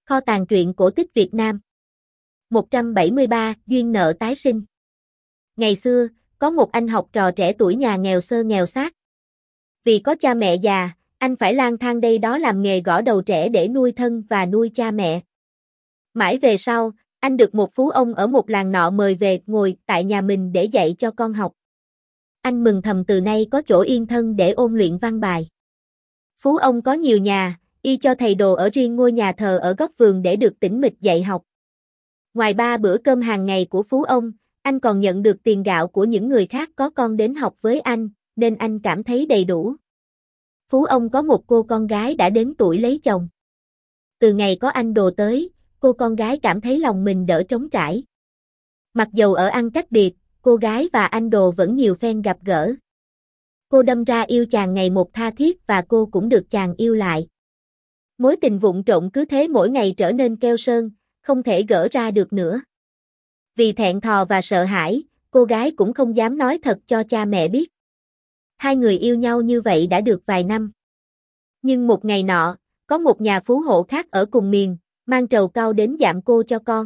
Kho tàng truyện cổ tích Việt Nam. 173, duyên nợ tái sinh. Ngày xưa, có một anh học trò trẻ tuổi nhà nghèo sơ nghèo xác. Vì có cha mẹ già, anh phải lang thang đây đó làm nghề gõ đầu trẻ để nuôi thân và nuôi cha mẹ. Mãi về sau, anh được một phú ông ở một làng nọ mời về ngồi tại nhà mình để dạy cho con học. Anh mừng thầm từ nay có chỗ yên thân để ôn luyện văn bài. Phú ông có nhiều nhà, y cho thầy đồ ở riêng ngôi nhà thờ ở góc vườn để được tĩnh mịch dạy học. Ngoài 3 bữa cơm hàng ngày của phú ông, anh còn nhận được tiền gạo của những người khác có con đến học với anh, nên anh cảm thấy đầy đủ. Phú ông có một cô con gái đã đến tuổi lấy chồng. Từ ngày có anh đồ tới, cô con gái cảm thấy lòng mình đỡ trống trải. Mặc dầu ở ăn cách biệt, cô gái và anh đồ vẫn nhiều phen gặp gỡ. Cô đâm ra yêu chàng ngày một tha thiết và cô cũng được chàng yêu lại. Mối tình vụng trộn cứ thế mỗi ngày trở nên keo sơn, không thể gỡ ra được nữa. Vì thẹn thò và sợ hãi, cô gái cũng không dám nói thật cho cha mẹ biết. Hai người yêu nhau như vậy đã được vài năm. Nhưng một ngày nọ, có một nhà phú hộ khác ở cùng miền, mang trầu cau đến dạm cô cho con.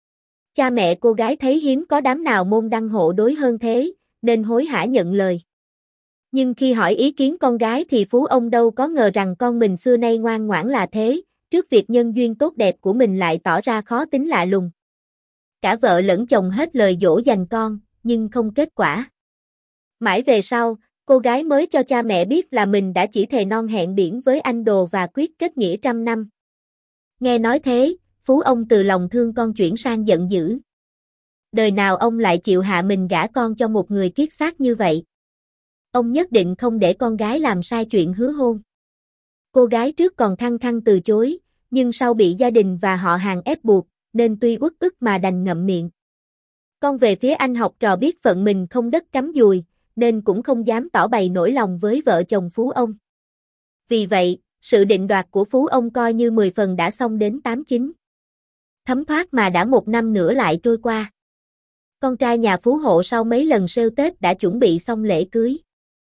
Cha mẹ cô gái thấy hiếm có đám nào môn đăng hộ đối hơn thế, nên hối hả nhận lời. Nhưng khi hỏi ý kiến con gái thì phú ông đâu có ngờ rằng con mình xưa nay ngoan ngoãn là thế, trước việc nhân duyên tốt đẹp của mình lại tỏ ra khó tính lạ lùng. Cả vợ lẫn chồng hết lời dỗ dành con, nhưng không kết quả. Mãi về sau, cô gái mới cho cha mẹ biết là mình đã chỉ thề non hẹn biển với anh đồ và quyết kết nghĩa 100 năm. Nghe nói thế, phú ông từ lòng thương con chuyển sang giận dữ. Đời nào ông lại chịu hạ mình gả con cho một người kiết xác như vậy? Ông nhất định không để con gái làm sai chuyện hứa hôn. Cô gái trước còn khăng khăng từ chối, nhưng sau bị gia đình và họ hàng ép buộc, nên tuy uất ức mà đành ngậm miệng. Còn về phía anh học trò biết phận mình không đất cắm dùi, nên cũng không dám tỏ bày nỗi lòng với vợ chồng phú ông. Vì vậy, sự định đoạt của phú ông coi như 10 phần đã xong đến 8-9. Thấm thoát mà đã 1 năm nữa lại trôi qua. Con trai nhà phú hộ sau mấy lần sêu Tết đã chuẩn bị xong lễ cưới.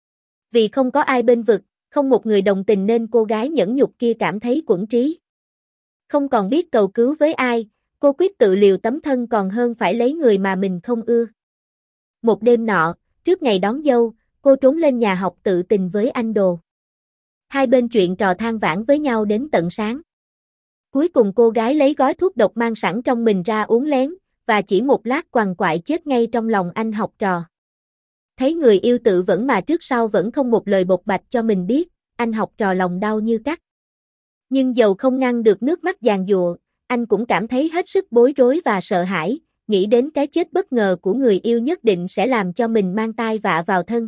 Vì không có ai bên vực, không một người đồng tình nên cô gái nhẫn nhục kia cảm thấy quẫn trí. Không còn biết cầu cứu với ai, cô quyết tự liều tấm thân còn hơn phải lấy người mà mình không ưa. Một đêm nọ, trước ngày đón dâu, cô trốn lên nhà học tự tình với anh đồ. Hai bên chuyện trò than vãn với nhau đến tận sáng. Cuối cùng cô gái lấy gói thuốc độc mang sẵn trong mình ra uống lén, và chỉ một lát quằn quại chết ngay trong lòng anh học trò. Thấy người yêu tự vẫn mà trước sau vẫn không một lời bộc bạch cho mình biết, anh học trò lòng đau như cắt. Nhưng dầu không ngăn được nước mắt giàn giụa, anh cũng cảm thấy hết sức bối rối và sợ hãi, nghĩ đến cái chết bất ngờ của người yêu nhất định sẽ làm cho mình mang tai vạ vào thân.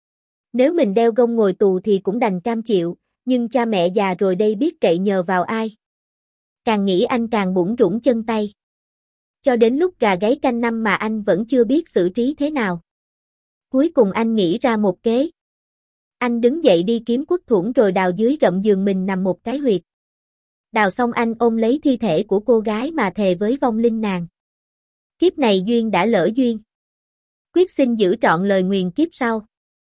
Nếu mình đeo gông ngồi tù thì cũng đành cam chịu, nhưng cha mẹ già rồi đây biết cậy nhờ vào ai. Càng nghĩ anh càng bủn rủn chân tay. Cho đến lúc gà gáy canh năm mà anh vẫn chưa biết xử trí thế nào. Cuối cùng anh nghĩ ra một kế. Anh đứng dậy đi kiếm quất thủng rồi đào dưới gầm giường mình nằm một cái huyệt. Đào xong anh ôm lấy thi thể của cô gái mà thề với vong linh nàng. Kiếp này duyên đã lỡ duyên. Quyết xin giữ trọn lời nguyền kiếp sau.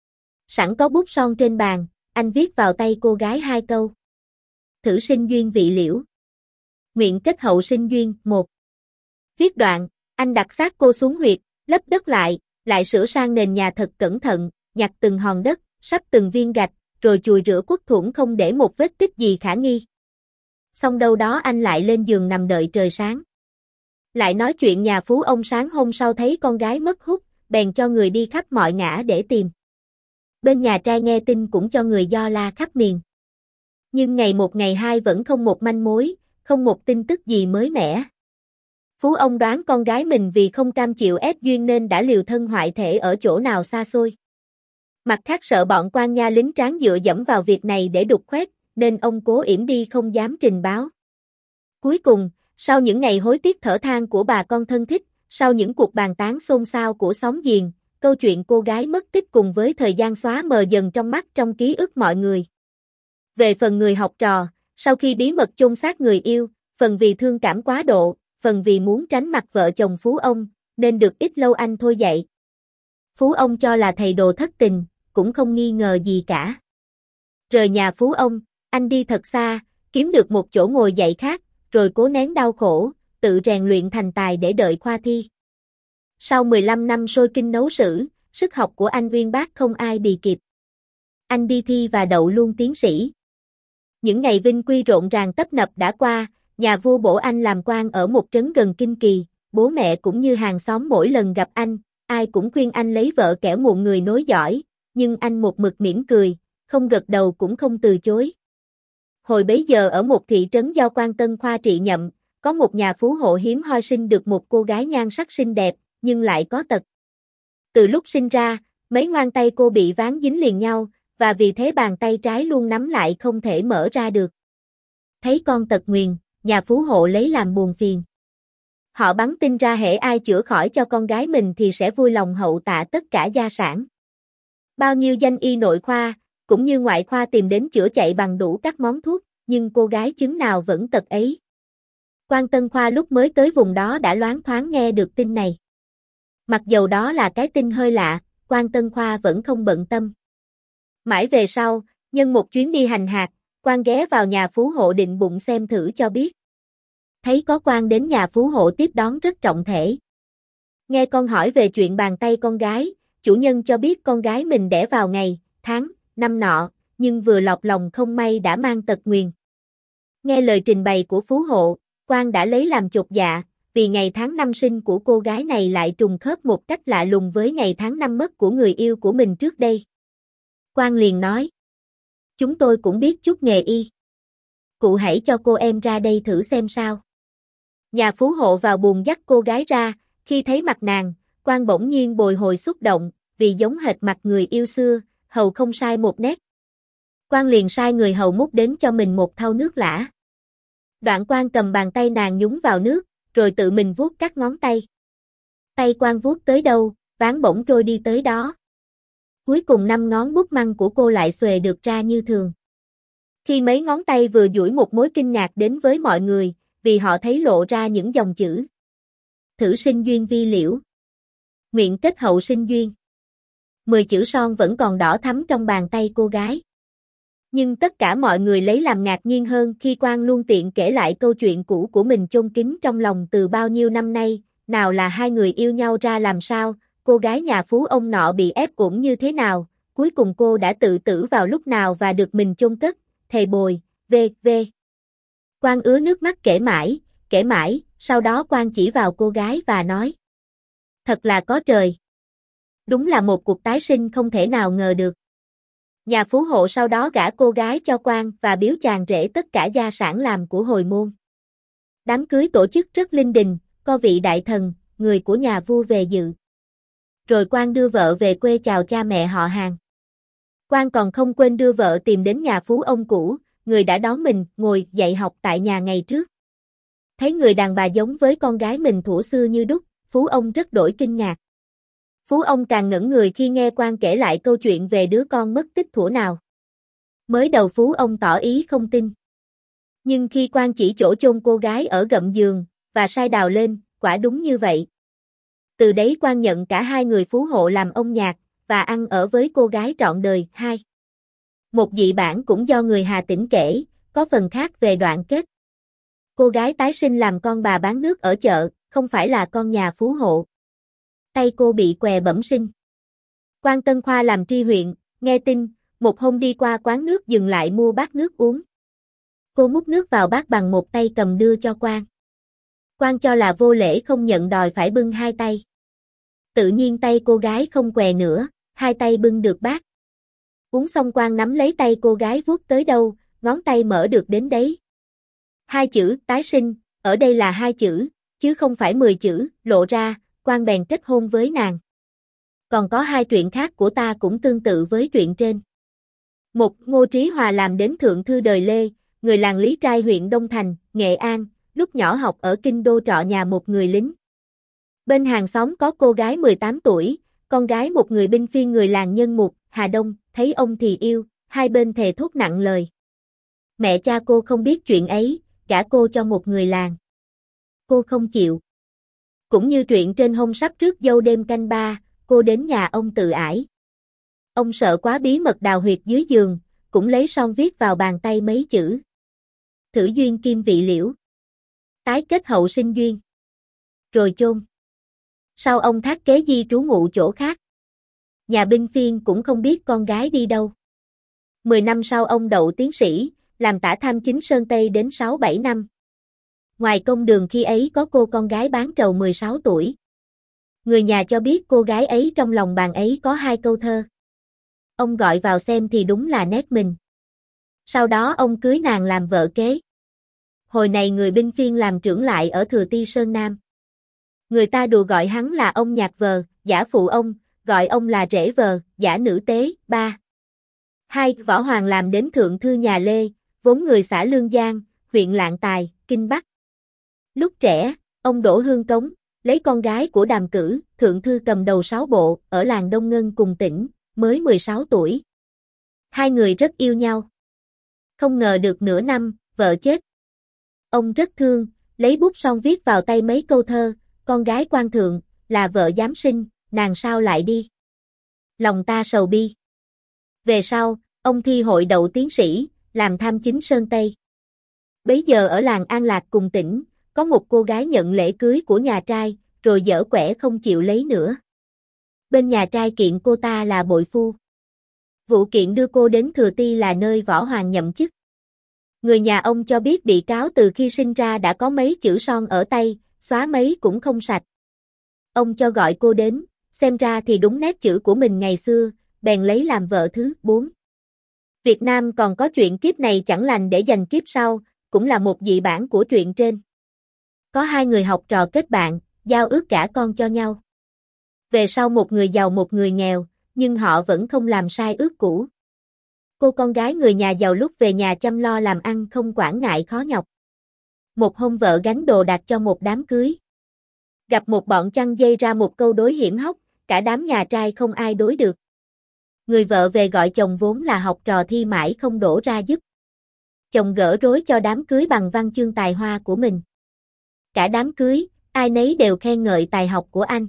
Sẵn có bút son trên bàn, anh viết vào tay cô gái 2 câu. Thử sinh duyên vị liễu. Nguyện kết hậu sinh duyên 1. Viết đoạn, anh đặt xác cô xuống huyệt, lấp đất lại sửa sang nền nhà thật cẩn thận, nhặt từng hòn đất, sắp từng viên gạch, rồi chùi rửa quất thủng không để một vết tích gì khả nghi. Xong đâu đó anh lại lên giường nằm đợi trời sáng. Lại nói chuyện nhà phú ông sáng hôm sau thấy con gái mất hút, bèn cho người đi khắp mọi ngã để tìm. Bên nhà trai nghe tin cũng cho người do la khắp miền. Nhưng ngày một ngày hai vẫn không một manh mối, không một tin tức gì mới mẻ. Phú ông đoán con gái mình vì không cam chịu ép duyên nên đã liều thân hoại thể ở chỗ nào xa xôi. Mặt khác sợ bọn quan nha lính tráng dựa dẫm vào việc này để đục khoét, nên ông cố yểm đi không dám trình báo. Cuối cùng, sau những ngày hối tiếc thở than của bà con thân thích, sau những cuộc bàn tán xôn xao của xóm giềng, câu chuyện cô gái mất tích cùng với thời gian xóa mờ dần trong mắt trong ký ức mọi người. Về phần người học trò, sau khi bí mật chôn xác người yêu, phần vì thương cảm quá độ, phần vì muốn tránh mặt vợ chồng phú ông, nên được ít lâu anh thôi dạy. Phú ông cho là thầy đồ thất tình, cũng không nghi ngờ gì cả. Rời nhà phú ông, anh đi thật xa, kiếm được một chỗ ngồi dạy khác, rồi cố nén đau khổ, tự rèn luyện thành tài để đợi khoa thi. Sau 15 năm sôi kinh nấu sử, sức học của anh uyên bác không ai bì kịp. Anh đi thi và đậu luôn tiến sĩ. Những ngày vinh quy rộn ràng tấp nập đã qua, nhà vua bổ anh làm quan ở một trấn gần Kinh Kỳ, bố mẹ cũng như hàng xóm mỗi lần gặp anh, ai cũng khuyên anh lấy vợ kẻo muộn người nối dõi, nhưng anh một mực mỉm cười, không gật đầu cũng không từ chối. Hồi bấy giờ ở một thị trấn do quan Tân Khoa trị nhậm, có một nhà phú hộ hiếm hoi sinh được một cô gái nhan sắc xinh đẹp, nhưng lại có tật. Từ lúc sinh ra, mấy ngón tay cô bị ván dính liền nhau, và vì thế bàn tay trái luôn nắm lại không thể mở ra được. Thấy con tật nguyền, nhà phú hộ lấy làm buồn phiền. Họ bắn tin ra hễ ai chữa khỏi cho con gái mình thì sẽ vui lòng hậu tạ tất cả gia sản. Bao nhiêu danh y nội khoa, cũng như ngoại khoa tìm đến chữa chạy bằng đủ các món thuốc, nhưng cô gái chứng nào vẫn tật ấy. Quan Tân Khoa lúc mới tới vùng đó đã loáng thoáng nghe được tin này. Mặc dầu đó là cái tin hơi lạ, Quan Tân Khoa vẫn không bận tâm. Mãi về sau, nhân một chuyến đi hành hạt, Quan ghé vào nhà phú hộ định bụng xem thử cho biết. Thấy có Quan đến nhà phú hộ tiếp đón rất trọng thể. Nghe con hỏi về chuyện bàn tay con gái, chủ nhân cho biết con gái mình đẻ vào ngày, tháng, năm nọ, nhưng vừa lọt lòng không may đã mang tật nguyền. Nghe lời trình bày của phú hộ, Quan đã lấy làm chột dạ, vì ngày tháng năm sinh của cô gái này lại trùng khớp một cách lạ lùng với ngày tháng năm mất của người yêu của mình trước đây. Quan liền nói, chúng tôi cũng biết chút nghề y. Cụ hãy cho cô em ra đây thử xem sao. Nhà phú hộ vào buồng dắt cô gái ra, khi thấy mặt nàng, Quan bỗng nhiên bồi hồi xúc động, vì giống hệt mặt người yêu xưa, hầu không sai một nét. Quan liền sai người hầu múc đến cho mình một thau nước lã. Đoạn Quan cầm bàn tay nàng nhúng vào nước, rồi tự mình vuốt các ngón tay. Tay Quan vuốt tới đâu, ván bỗng trôi đi tới đó. Cuối cùng 5 ngón bút măng của cô lại xuề được ra như thường. Khi mấy ngón tay vừa duỗi một mối kinh ngạc đến với mọi người, vì họ thấy lộ ra những dòng chữ. Thử sinh duyên vi liễu. Nguyện kết hậu sinh duyên. 10 chữ son vẫn còn đỏ thắm trong bàn tay cô gái. Nhưng tất cả mọi người lấy làm ngạc nhiên hơn khi Quan luôn tiện kể lại câu chuyện cũ của mình chôn kín trong lòng từ bao nhiêu năm nay, nào là hai người yêu nhau ra làm sao, cô gái nhà phú ông nọ bị ép uổng như thế nào, cuối cùng cô đã tự tử vào lúc nào và được mình chôn cất, thề bồi, v.v. Quan ứa nước mắt kể mãi, sau đó Quan chỉ vào cô gái và nói. Thật là có trời. Đúng là một cuộc tái sinh không thể nào ngờ được. Nhà phú hộ sau đó gả cô gái cho Quan và biếu chàng rể tất cả gia sản làm của hồi môn. Đám cưới tổ chức rất linh đình, có vị đại thần, người của nhà vua về dự. Rồi Quan đưa vợ về quê chào cha mẹ họ hàng. Quan còn không quên đưa vợ tìm đến nhà phú ông cũ, người đã đón mình ngồi dạy học tại nhà ngày trước. Thấy người đàn bà giống với con gái mình thuở xưa như đúc, phú ông rất đổi kinh ngạc. Phú ông càng ngẩn người khi nghe Quan kể lại câu chuyện về đứa con mất tích thuở nào. Mới đầu phú ông tỏ ý không tin. Nhưng khi Quan chỉ chỗ chôn cô gái ở gầm giường, và sai đào lên, quả đúng như vậy. Từ đấy Quan nhận cả hai người phú hộ làm ông nhạc, và ăn ở với cô gái trọn đời. 2. Một dị bản cũng do người Hà Tĩnh kể, có phần khác về đoạn kết. Cô gái tái sinh làm con bà bán nước ở chợ, không phải là con nhà phú hộ. Tay cô bị què bẩm sinh. Quan Tân Khoa làm tri huyện, nghe tin, một hôm đi qua quán nước dừng lại mua bát nước uống. Cô múc nước vào bát bằng một tay cầm đưa cho Quan. Quan cho là vô lễ không nhận đòi phải bưng hai tay. Tự nhiên tay cô gái không què nữa, hai tay bưng được bát. Uống xong Quan nắm lấy tay cô gái vuốt tới đâu, ngón tay mở được đến đấy. 2 chữ, tái sinh, ở đây là 2 chữ, chứ không phải 10 chữ, lộ ra, Quan bèn kết hôn với nàng. Còn có 2 truyện khác của ta cũng tương tự với truyện trên. Một, Ngô Trí Hòa làm đến thượng thư đời Lê, người làng Lý Trai huyện Đông Thành, Nghệ An, lúc nhỏ học ở kinh đô trọ nhà một người lính. Bên hàng xóm có cô gái 18 tuổi, con gái một người binh phiên người làng Nhân Mục, Hà Đông, thấy ông thì yêu, hai bên thề thốt nặng lời. Mẹ cha cô không biết chuyện ấy, gả cô cho một người làng. Cô không chịu. Cũng như truyện trên hôm sắp rước dâu đêm canh 3, cô đến nhà ông tự ải. Ông sợ quá bí mật đào huyệt dưới giường, cũng lấy son viết vào bàn tay mấy chữ. Thử duyên kim vị liễu. Tái kết hậu sinh duyên. Rồi chôn. Sau ông thác kế di trú ngụ chỗ khác. Nhà binh phiên cũng không biết con gái đi đâu. 10 năm sau ông đậu tiến sĩ, làm tả tham chính Sơn Tây đến 6-7 năm. Ngoài công đường khi ấy có cô con gái bán trầu 16 tuổi. Người nhà cho biết cô gái ấy trong lòng bàn ấy có 2 câu thơ. Ông gọi vào xem thì đúng là nét mình. Sau đó ông cưới nàng làm vợ kế. Hồi này người binh phiên làm trưởng lại ở Thừa Ti Sơn Nam. Người ta đùa gọi hắn là ông nhạc vờ, giả phụ ông, gọi ông là rể vờ, giả nữ tế. 3. 2. Võ Hoàng làm đến thượng thư nhà Lê, vốn người xã Lương Giang, huyện Lạng Tài, Kinh Bắc. Lúc trẻ, ông đổ hương cống, lấy con gái của Đàm Cử, thượng thư cầm đầu 6 bộ, ở làng Đông Ngân cùng tỉnh, mới 16 tuổi. Hai người rất yêu nhau. Không ngờ được nửa năm, vợ chết. Ông rất thương, lấy bút son viết vào tay mấy câu thơ, con gái quan thượng, là vợ giám sinh, nàng sao lại đi. Lòng ta sầu bi. Về sau, ông thi hội đậu tiến sĩ, làm tham chính Sơn Tây. Bấy giờ ở làng An Lạc cùng tỉnh, có một cô gái nhận lễ cưới của nhà trai, rồi dở quẻ không chịu lấy nữa. Bên nhà trai kiện cô ta là bội phu. Vụ kiện đưa cô đến Thừa Ti là nơi Võ Hoàng nhậm chức. Người nhà ông cho biết bị cáo từ khi sinh ra đã có mấy chữ son ở tay, xóa mấy cũng không sạch. Ông cho gọi cô đến, xem ra thì đúng nét chữ của mình ngày xưa, bèn lấy làm vợ thứ 4. Việt Nam còn có chuyện kiếp này chẳng lành để dành kiếp sau, cũng là một dị bản của truyện trên. Có 2 người học trò kết bạn, giao ước gả con cho nhau. Về sau một người giàu một người nghèo, nhưng họ vẫn không làm sai ước cũ. Cô con gái người nhà giàu lúc về nhà chăm lo làm ăn không quản ngại khó nhọc. Một hôm vợ gánh đồ đạc cho một đám cưới. Gặp một bọn chăn dây ra một câu đối hiểm hóc, cả đám nhà trai không ai đối được. Người vợ về gọi chồng vốn là học trò thi mãi không đổ ra giúp. Chồng gỡ rối cho đám cưới bằng văn chương tài hoa của mình. Cả đám cưới, ai nấy đều khen ngợi tài học của anh.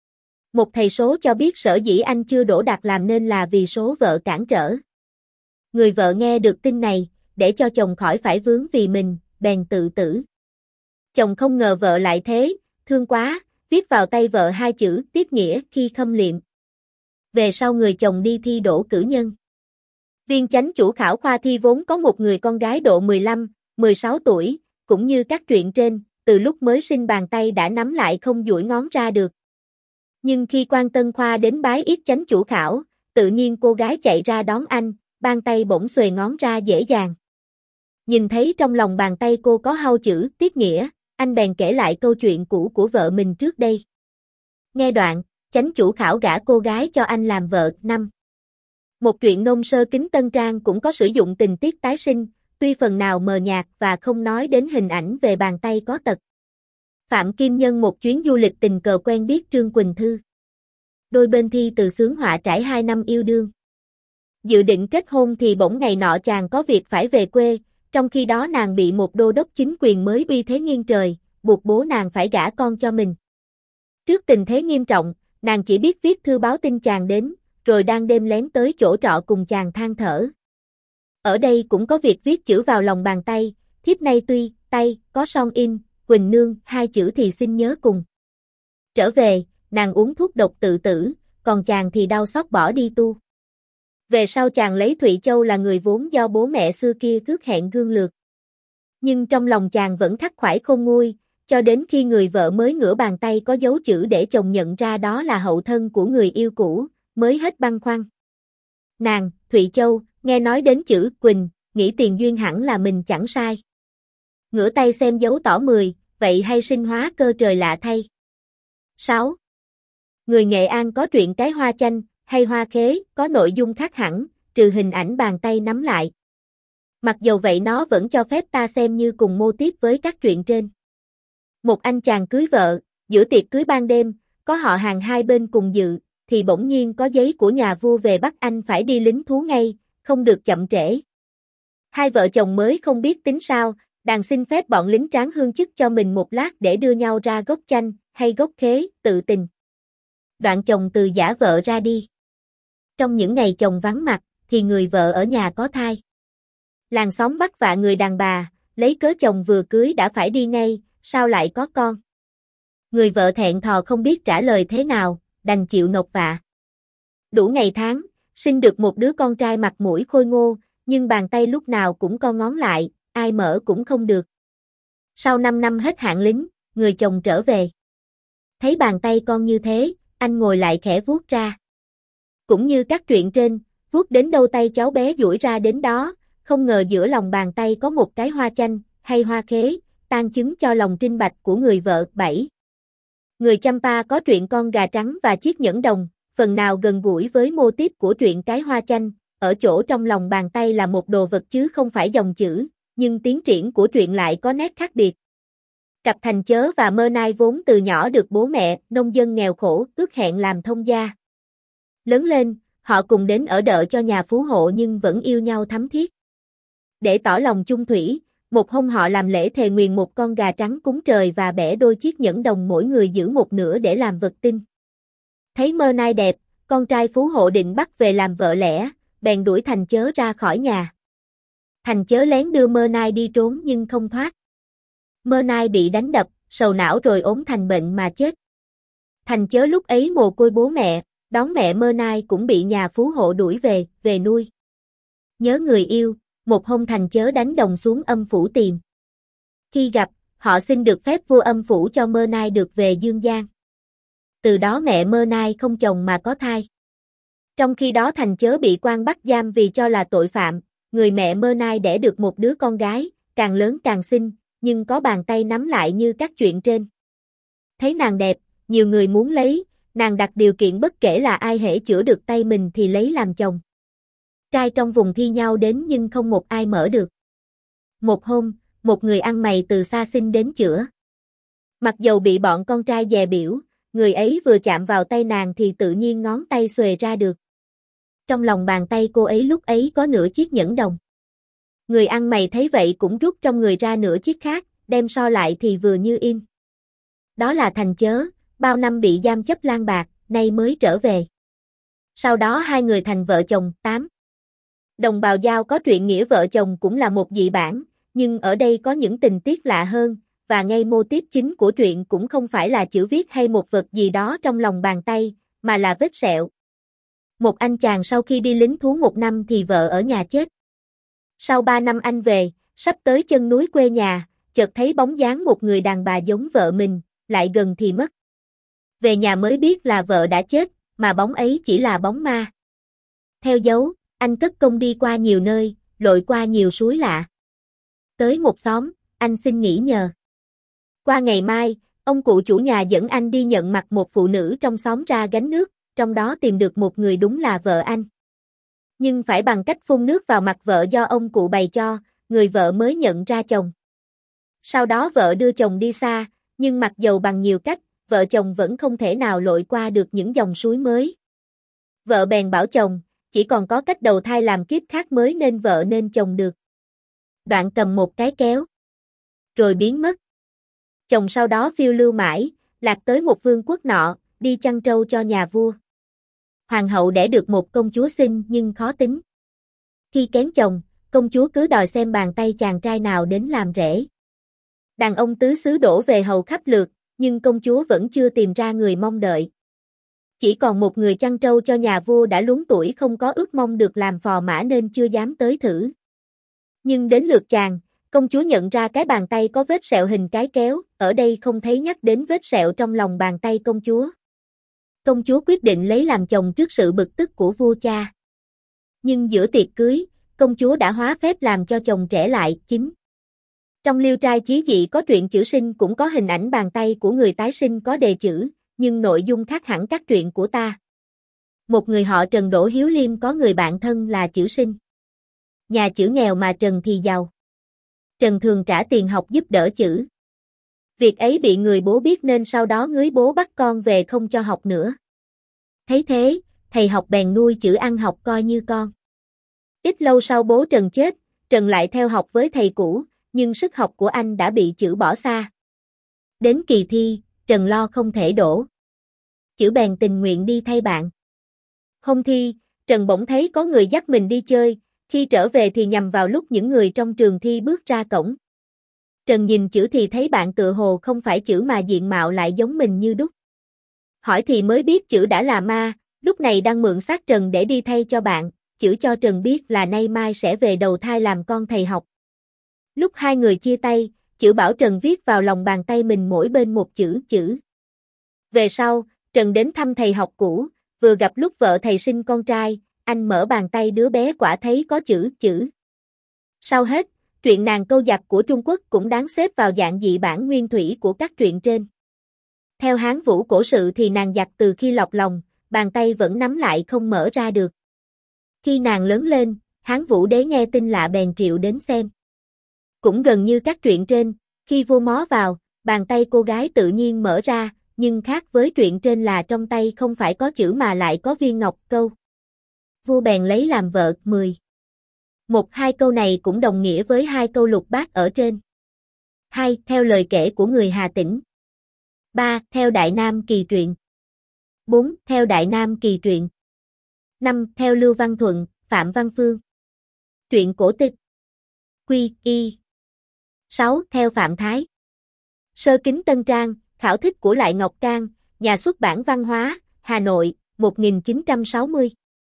Một thầy số cho biết sở dĩ anh chưa đỗ đạt làm nên là vì số vợ cản trở. Người vợ nghe được tin này, để cho chồng khỏi phải vướng vì mình, bèn tự tử. Chồng không ngờ vợ lại thế, thương quá, viết vào tay vợ 2 chữ tiếp nghĩa khi khâm liệm. Về sau người chồng đi thi đỗ cử nhân. Viên chánh chủ khảo khoa thi vốn có một người con gái độ 15, 16 tuổi, cũng như các chuyện trên, từ lúc mới sinh bàn tay đã nắm lại không duỗi ngón ra được. Nhưng khi quan tân khoa đến bái yết chánh chủ khảo, tự nhiên cô gái chạy ra đón anh, bàn tay bỗng xuề ngón ra dễ dàng. Nhìn thấy trong lòng bàn tay cô có hao chữ tiết nghĩa, anh bèn kể lại câu chuyện cũ của vợ mình trước đây. Nghe đoạn, chánh chủ khảo gả cô gái cho anh làm vợ. 5. Một truyện nôm sơ kính tân trang cũng có sử dụng tình tiết tái sinh, tuy phần nào mờ nhạt và không nói đến hình ảnh về bàn tay có tật. Phạm Kim Nhân một chuyến du lịch tình cờ quen biết Trương Quỳnh Thư. Đôi bên thi từ xướng họa trải 2 năm yêu đương. Dự định kết hôn thì bỗng ngày nọ chàng có việc phải về quê, trong khi đó nàng bị một đô đốc chính quyền mới uy thế nghiêng trời, buộc bố nàng phải gả con cho mình. Trước tình thế nghiêm trọng, nàng chỉ biết viết thư báo tin chàng đến, rồi đang đêm lén tới chỗ trọ cùng chàng than thở. Ở đây cũng có việc viết chữ vào lòng bàn tay, thiếp nay tuy, tay, có son in, Quỳnh Nương, 2 chữ thì xin nhớ cùng. Trở về, nàng uống thuốc độc tự tử, còn chàng thì đau xót bỏ đi tu. Về sau chàng lấy Thụy Châu là người vốn do bố mẹ xưa kia cướp hẹn gương lược. Nhưng trong lòng chàng vẫn khắc khoải khôn nguôi, cho đến khi người vợ mới ngửa bàn tay có dấu chữ để chồng nhận ra đó là hậu thân của người yêu cũ, mới hết băn khoăn. Nàng, Thụy Châu, nghe nói đến chữ Quỳnh, nghĩ tiền duyên hẳn là mình chẳng sai. Ngửa tay xem dấu tỏ 10, vậy hay sinh hóa cơ trời lạ thay. 6. Người Nghệ An có truyện cái hoa chanh, hay hoa khế, có nội dung khác hẳn, trừ hình ảnh bàn tay nắm lại. Mặc dầu vậy nó vẫn cho phép ta xem như cùng mô típ với các truyện trên. Một anh chàng cưới vợ, giữa tiệc cưới ban đêm, có họ hàng hai bên cùng dự, thì bỗng nhiên có giấy của nhà vua về bắt anh phải đi lính thú ngay, không được chậm trễ. Hai vợ chồng mới không biết tính sao, đàn xin phép bọn lính tráng hương chức cho mình một lát để đưa nhau ra gốc chanh, hay gốc khế, tự tình. Đoạn chồng từ giả vợ ra đi. Trong những ngày chồng vắng mặt, thì người vợ ở nhà có thai. Làng xóm bắt vạ người đàn bà, lấy cớ chồng vừa cưới đã phải đi ngay, sao lại có con? Người vợ thẹn thò không biết trả lời thế nào, đành chịu nộp vạ. Đủ ngày tháng, sinh được một đứa con trai mặt mũi khôi ngô, nhưng bàn tay lúc nào cũng co ngón lại, ai mở cũng không được. Sau 5 năm hết hạn lính, người chồng trở về. Thấy bàn tay con như thế, anh ngồi lại khẽ vuốt ra. Cũng như các chuyện trên, vuốt đến đâu tay cháu bé duỗi ra đến đó, không ngờ giữa lòng bàn tay có một cái hoa chanh, hay hoa khế, tang chứng cho lòng trinh bạch của người vợ. 7. Người Champa có truyện con gà trắng và chiếc nhẫn đồng, phần nào gần gũi với mô típ của truyện cái hoa chanh, ở chỗ trong lòng bàn tay là một đồ vật chứ không phải dòng chữ, nhưng tiến triển của truyện lại có nét khác biệt. Cặp Thành Chớ và Mơ Nai vốn từ nhỏ được bố mẹ, nông dân nghèo khổ, ước hẹn làm thông gia. Lớn lên, họ cùng đến ở đợ cho nhà phú hộ nhưng vẫn yêu nhau thắm thiết. Để tỏ lòng chung thủy, một hôm họ làm lễ thề nguyền một con gà trắng cúng trời và bẻ đôi chiếc nhẫn đồng mỗi người giữ một nửa để làm vật tinh. Thấy Mơ Nai đẹp, con trai phú hộ định bắt về làm vợ lẽ, bèn đuổi Thành Chớ ra khỏi nhà. Thành Chớ lén đưa Mơ Nai đi trốn nhưng không thoát. Mơ Nai bị đánh đập, sầu não rồi ốm thành bệnh mà chết. Thành Chớ lúc ấy mồ côi bố mẹ, đón mẹ Mơ Nai cũng bị nhà phú hộ đuổi về nuôi. Nhớ người yêu, một hôm Thành Chớ đánh đồng xuống âm phủ tìm. Khi gặp, họ xin được phép vua âm phủ cho Mơ Nai được về dương gian. Từ đó mẹ Mơ Nai không chồng mà có thai. Trong khi đó Thành Chớ bị quan bắt giam vì cho là tội phạm, người mẹ Mơ Nai đẻ được một đứa con gái, càng lớn càng xinh, nhưng có bàn tay nắm lại như các chuyện trên. Thấy nàng đẹp, nhiều người muốn lấy, nàng đặt điều kiện bất kể là ai hễ chữa được tay mình thì lấy làm chồng. Trai trong vùng thi nhau đến nhưng không một ai mở được. Một hôm, một người ăn mày từ xa xin đến chữa. Mặc dầu bị bọn con trai dè biểu, người ấy vừa chạm vào tay nàng thì tự nhiên ngón tay xuề ra được. Trong lòng bàn tay cô ấy lúc ấy có nửa chiếc nhẫn đồng. Người ăn mày thấy vậy cũng rút trong người ra nửa chiếc khác, đem so lại thì vừa như in. Đó là Thành Chớ, bao năm bị giam chấp lang bạc, nay mới trở về. Sau đó hai người thành vợ chồng. 8. Đồng bào Dao có truyện nghĩa vợ chồng cũng là một dị bản, nhưng ở đây có những tình tiết lạ hơn, và ngay mô típ chính của truyện cũng không phải là chữ viết hay một vật gì đó trong lòng bàn tay, mà là vết sẹo. Một anh chàng sau khi đi lính thú 1 năm thì vợ ở nhà chết. Sau 3 năm anh về, sắp tới chân núi quê nhà, chợt thấy bóng dáng một người đàn bà giống vợ mình, lại gần thì mất. Về nhà mới biết là vợ đã chết, mà bóng ấy chỉ là bóng ma. Theo dấu, anh cất công đi qua nhiều nơi, lội qua nhiều suối lạ. Tới một xóm, anh xin nghỉ nhờ. Qua ngày mai, ông cụ chủ nhà dẫn anh đi nhận mặt một phụ nữ trong xóm ra gánh nước, trong đó tìm được một người đúng là vợ anh. Nhưng phải bằng cách phun nước vào mặt vợ do ông cụ bày cho, người vợ mới nhận ra chồng. Sau đó vợ đưa chồng đi xa, nhưng mặc dầu bằng nhiều cách, vợ chồng vẫn không thể nào lội qua được những dòng suối mới. Vợ bèn bảo chồng, chỉ còn có cách đầu thai làm kiếp khác mới nên vợ nên chồng được. Đoạn cầm một cái kéo, rồi biến mất. Chồng sau đó phiêu lưu mãi, lạc tới một vương quốc nọ, đi chăn trâu cho nhà vua. Hoàng hậu đẻ được một công chúa xinh nhưng khó tính. Khi kén chồng, công chúa cứ đòi xem bàn tay chàng trai nào đến làm rể. Đàn ông tứ xứ đổ về hầu khắp lượt, nhưng công chúa vẫn chưa tìm ra người mong đợi. Chỉ còn một người chăn trâu cho nhà vua đã luống tuổi không có ước mong được làm phò mã nên chưa dám tới thử. Nhưng đến lượt chàng, công chúa nhận ra cái bàn tay có vết sẹo hình cái kéo, ở đây không thấy nhắc đến vết sẹo trong lòng bàn tay công chúa. Công chúa quyết định lấy làm chồng trước sự bực tức của vua cha. Nhưng giữa tiệc cưới, công chúa đã hóa phép làm cho chồng trẻ lại. 9. Trong Liêu Trai Chí Dị có truyện chữ sinh cũng có hình ảnh bàn tay của người tái sinh có đề chữ, nhưng nội dung khác hẳn các truyện của ta. Một người họ Trần Đỗ Hiếu Liêm có người bạn thân là chữ sinh. Nhà chữ nghèo mà Trần thì giàu. Trần thường trả tiền học giúp đỡ chữ. Việc ấy bị người bố biết nên sau đó ngưới bố bắt con về không cho học nữa. Thấy thế, thầy học bèn nuôi chữ ăn học coi như con. Ít lâu sau bố Trần chết, Trần lại theo học với thầy cũ, nhưng sức học của anh đã bị chữ bỏ xa. Đến kỳ thi, Trần lo không thể đỗ. Chữ bèn tình nguyện đi thay bạn. Hôm thi, Trần bỗng thấy có người dắt mình đi chơi, khi trở về thì nhằm vào lúc những người trong trường thi bước ra cổng. Trần nhìn chữ thì thấy bạn tựa hồ không phải chữ mà diện mạo lại giống mình như đúc. Hỏi thì mới biết chữ đã là ma, lúc này đang mượn xác Trần để đi thay cho bạn, chữ cho Trần biết là nay mai sẽ về đầu thai làm con thầy học. Lúc hai người chia tay, chữ bảo Trần viết vào lòng bàn tay mình mỗi bên một chữ. Về sau, Trần đến thăm thầy học cũ, vừa gặp lúc vợ thầy sinh con trai, anh mở bàn tay đứa bé quả thấy có chữ. Sau hết, truyện nàng câu giặc của Trung Quốc cũng đáng xếp vào dạng dị bản nguyên thủy của các truyện trên. Theo Hán Vũ cổ sự thì nàng giặc từ khi lọt lòng, bàn tay vẫn nắm lại không mở ra được. Khi nàng lớn lên, Hán Vũ đế nghe tin lạ bèn triệu đến xem. Cũng gần như các truyện trên, khi vua mó vào, bàn tay cô gái tự nhiên mở ra, nhưng khác với truyện trên là trong tay không phải có chữ mà lại có viên ngọc câu. Vua bèn lấy làm vợ 10. 1-2 câu này cũng đồng nghĩa với 2 câu lục bát ở trên. 2. Theo lời kể của người Hà Tĩnh. 3. Theo Đại Nam Kỳ truyện. 4. Theo Đại Nam Kỳ truyện. 5. Theo Lưu Văn Thuận, Phạm Văn Phương. Truyện cổ tích. Quy y. 6. Theo Phạm Thái. Sơ kính Tân Trang, khảo thích của Lại Ngọc Cang, Nhà xuất bản Văn hóa, Hà Nội, 1960.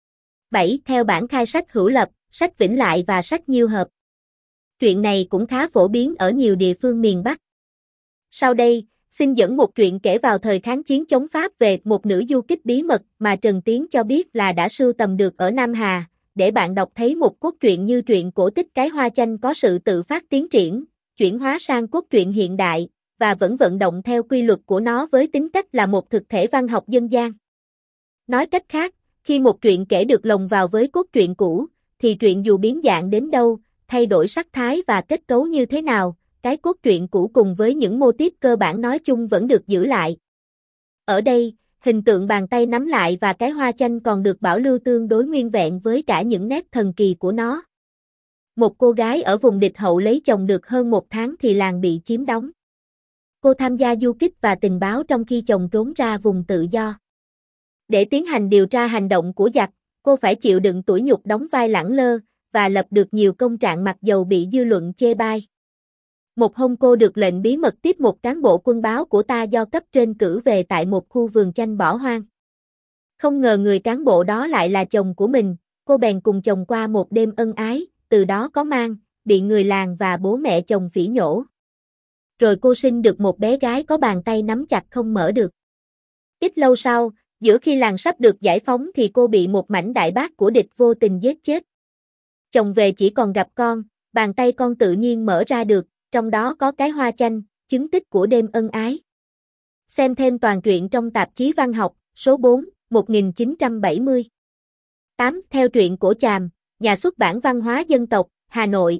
7. Theo bản khai sách Hữu Lập, sách Vĩnh Lại và sách Nhiêu Hợp. Truyện này cũng khá phổ biến ở nhiều địa phương miền Bắc. Sau đây, xin dẫn một truyện kể vào thời kháng chiến chống Pháp về một nữ du kích bí mật mà Trần Tiến cho biết là đã sưu tầm được ở Nam Hà, để bạn đọc thấy một cốt truyện như truyện cổ tích Cái Hoa Chanh có sự tự phát tiến triển, chuyển hóa sang cốt truyện hiện đại, và vẫn vận động theo quy luật của nó với tính cách là một thực thể văn học dân gian. Nói cách khác, khi một truyện kể được lồng vào với cốt truyện cũ, thì truyện dù biến dạng đến đâu, thay đổi sắc thái và kết cấu như thế nào, cái cốt truyện cũ cùng với những mô típ cơ bản nói chung vẫn được giữ lại. Ở đây, hình tượng bàn tay nắm lại và cái hoa chanh còn được bảo lưu tương đối nguyên vẹn với cả những nét thần kỳ của nó. Một cô gái ở vùng địch hậu lấy chồng được hơn 1 tháng thì làng bị chiếm đóng. Cô tham gia du kích và tình báo trong khi chồng trốn ra vùng tự do. Để tiến hành điều tra hành động của giặc, cô phải chịu đựng tủi nhục đóng vai lẳng lơ, và lập được nhiều công trạng mặc dầu bị dư luận chê bai. Một hôm cô được lệnh bí mật tiếp một cán bộ quân báo của ta do cấp trên cử về tại một khu vườn chanh bỏ hoang. Không ngờ người cán bộ đó lại là chồng của mình, cô bèn cùng chồng qua một đêm ân ái, từ đó có mang, bị người làng và bố mẹ chồng phỉ nhổ. Rồi cô sinh được một bé gái có bàn tay nắm chặt không mở được. Ít lâu sau, giữa khi làng sắp được giải phóng thì cô bị một mảnh đại bác của địch vô tình giết chết. Chồng về chỉ còn gặp con, bàn tay con tự nhiên mở ra được, trong đó có cái hoa chanh, chứng tích của đêm ân ái. Xem thêm toàn truyện trong tạp chí Văn học, số 4, 1970. 8. Theo truyện cổ Chàm, Nhà xuất bản Văn hóa Dân tộc, Hà Nội,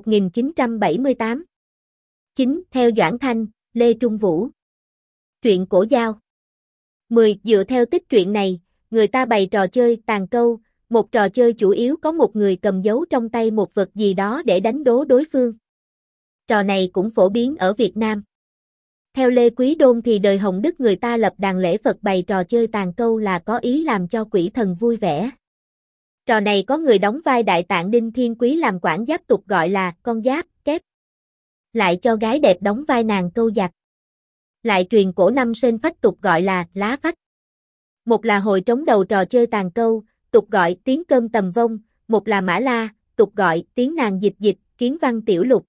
1978. 9. Theo Doãn Thanh, Lê Trung Vũ. Truyện cổ Giao. 10. Dựa theo tích truyện này, người ta bày trò chơi tàn câu, một trò chơi chủ yếu có một người cầm giấu trong tay một vật gì đó để đánh đố đối phương. Trò này cũng phổ biến ở Việt Nam. Theo Lê Quý Đôn thì đời Hồng Đức người ta lập đàn lễ Phật bày trò chơi tàn câu là có ý làm cho quỷ thần vui vẻ. Trò này có người đóng vai Đại Tạng Đinh Thiên Quý làm quản giáp tục gọi là con giáp, kép. Lại cho gái đẹp đóng vai nàng câu giặc. Lại truyền cổ năm sên phách tục gọi là lá phách. Một là hồi trống đầu trò chơi tàn câu, tục gọi tiếng cơm tầm vong, một là mã la, tục gọi tiếng nàng dịch dịch, kiến văn tiểu lục.